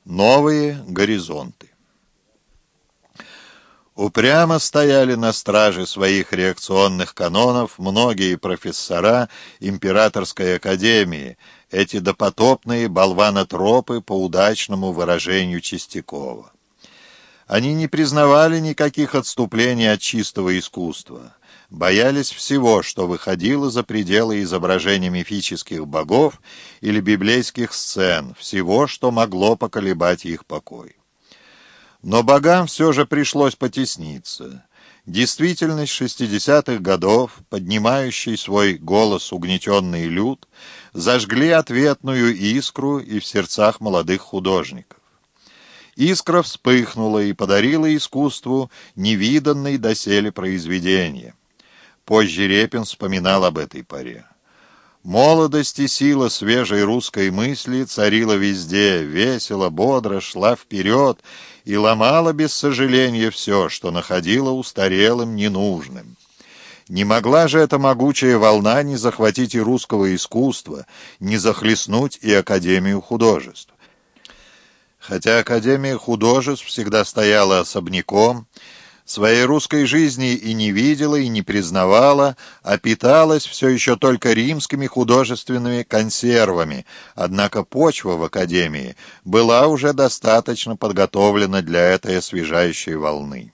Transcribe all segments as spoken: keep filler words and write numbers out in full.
Новые горизонты. Упрямо стояли на страже своих реакционных канонов многие профессора Императорской академии, эти допотопные болванотропы по удачному выражению Чистякова. Они не признавали никаких отступлений от чистого искусства, боялись всего, что выходило за пределы изображения мифических богов или библейских сцен, всего, что могло поколебать их покой. Но богам все же пришлось потесниться. Действительность шестидесятых годов, поднимающий свой голос угнетенный люд, зажгли ответную искру и в сердцах молодых художников. Искра вспыхнула и подарила искусству невиданное доселе произведение. Позже Репин вспоминал об этой поре. Молодость и сила свежей русской мысли царила везде, весело, бодро шла вперед и ломала без сожаления все, что находила устарелым, ненужным. Не могла же эта могучая волна не захватить и русского искусства, не захлестнуть и Академию художеств. Хотя Академия художеств всегда стояла особняком, своей русской жизни и не видела, и не признавала, а питалась все еще только римскими художественными консервами, однако почва в Академии была уже достаточно подготовлена для этой освежающей волны.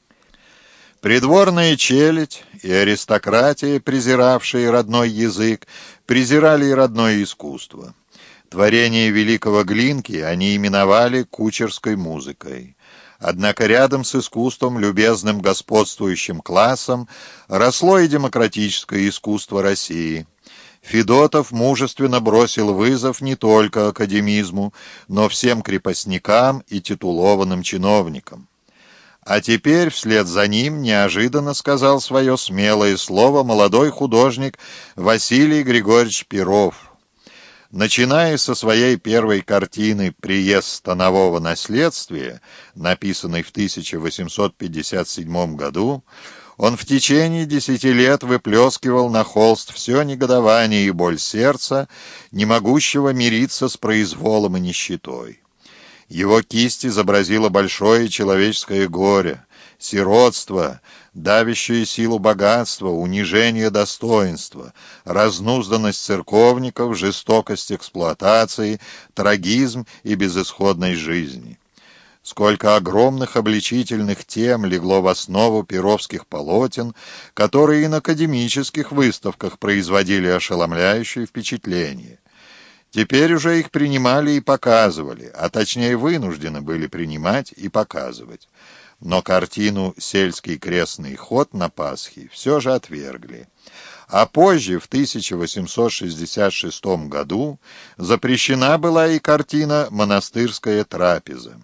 Придворная челядь и аристократия, презиравшие родной язык, презирали и родное искусство. Творение великого Глинки они именовали кучерской музыкой. Однако рядом с искусством, любезным господствующим классом, росло и демократическое искусство России. Федотов мужественно бросил вызов не только академизму, но всем крепостникам и титулованным чиновникам. А теперь вслед за ним неожиданно сказал свое смелое слово молодой художник Василий Григорьевич Перов. Начиная со своей первой картины «Приезд станового наследствия», написанной в тысяча восемьсот пятьдесят седьмом году, он в течение десяти лет выплескивал на холст все негодование и боль сердца, не могущего мириться с произволом и нищетой. Его кисть изобразила большое человеческое горе, сиротство, давящую силу богатства, унижение достоинства, разнузданность церковников, жестокость эксплуатации, трагизм и безысходность жизни. Сколько огромных обличительных тем легло в основу перовских полотен, которые и на академических выставках производили ошеломляющее впечатление. Теперь уже их принимали и показывали, а точнее вынуждены были принимать и показывать. Но картину «Сельский крестный ход» на Пасхе все же отвергли. А позже, в тысяча восемьсот шестьдесят шестом году, запрещена была и картина «Монастырская трапеза».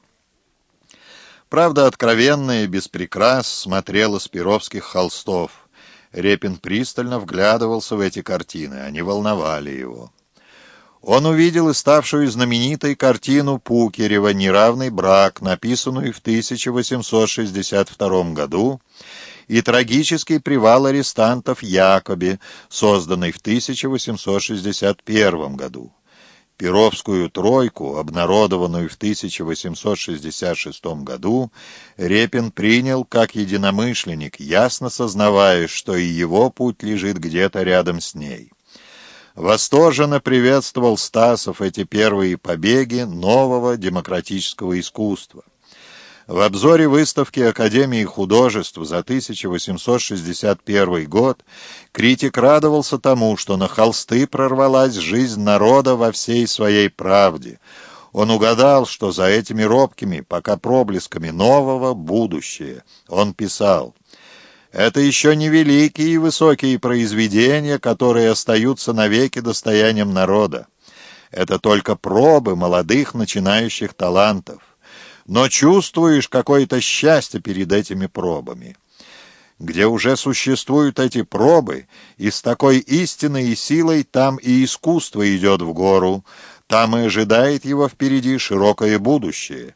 Правда, откровенная, без прикрас, смотрела с перовских холстов. Репин пристально вглядывался в эти картины, они волновали его. Он увидел и ставшую знаменитой картину Пукерева «Неравный брак», написанную в тысяча восемьсот шестьдесят втором году, и трагический привал арестантов Якоби, созданный в тысяча восемьсот шестьдесят первом году. Перовскую тройку, обнародованную в тысяча восемьсот шестьдесят шестом году, Репин принял как единомышленник, ясно сознавая, что и его путь лежит где-то рядом с ней. Восторженно приветствовал Стасов эти первые побеги нового демократического искусства. В обзоре выставки Академии художеств за тысяча восемьсот шестьдесят первый год критик радовался тому, что на холсты прорвалась жизнь народа во всей своей правде. Он угадал, что за этими робкими, пока проблесками нового, будущее. Он писал: «Это еще не великие и высокие произведения, которые остаются навеки достоянием народа. Это только пробы молодых начинающих талантов. Но чувствуешь какое-то счастье перед этими пробами. Где уже существуют эти пробы, и с такой истиной и силой там и искусство идет в гору, там и ожидает его впереди широкое будущее.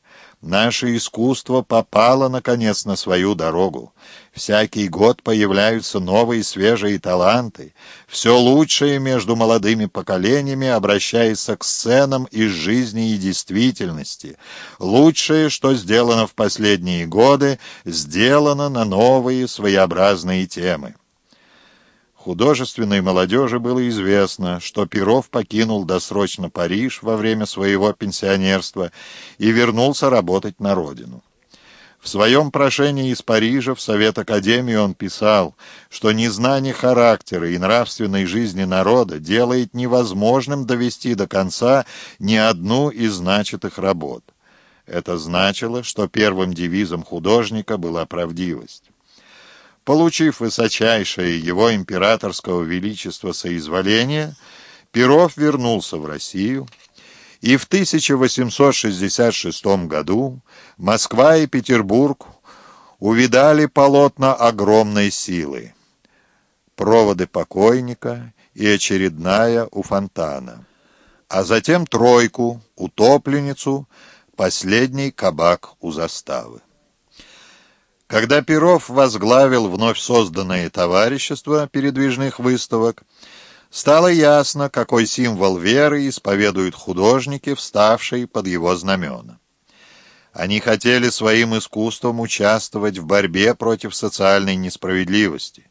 Наше искусство попало, наконец, на свою дорогу. Всякий год появляются новые свежие таланты. Все лучшее между молодыми поколениями обращается к сценам из жизни и действительности. Лучшее, что сделано в последние годы, сделано на новые своеобразные темы. Художественной молодежи было известно, что Перов покинул досрочно Париж во время своего пенсионерства и вернулся работать на родину. В своем прошении из Парижа в Совет Академии он писал, что незнание характера и нравственной жизни народа делает невозможным довести до конца ни одну из начатых работ. Это значило, что первым девизом художника была правдивость. Получив высочайшее его императорского величества соизволение, Перов вернулся в Россию, и в тысяча восемьсот шестьдесят шестом году Москва и Петербург увидали полотна огромной силы: «Проводы покойника» и «Очередная у фонтана», а затем «Тройку», «Утопленницу», «Последний кабак у заставы». Когда Перов возглавил вновь созданное товарищество передвижных выставок, стало ясно, какой символ веры исповедуют художники, вставшие под его знамена. Они хотели своим искусством участвовать в борьбе против социальной несправедливости.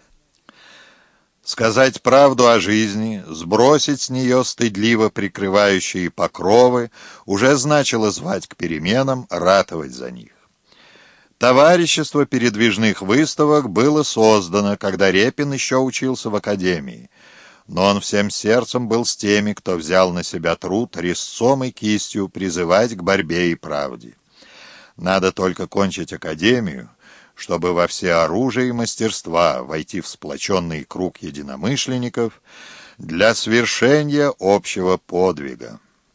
Сказать правду о жизни, сбросить с нее стыдливо прикрывающие покровы, уже значило звать к переменам, ратовать за них. Товарищество передвижных выставок было создано, когда Репин еще учился в академии, но он всем сердцем был с теми, кто взял на себя труд резцом и кистью призывать к борьбе и правде. Надо только кончить академию, чтобы во всеоружии мастерства войти в сплоченный круг единомышленников для свершения общего подвига.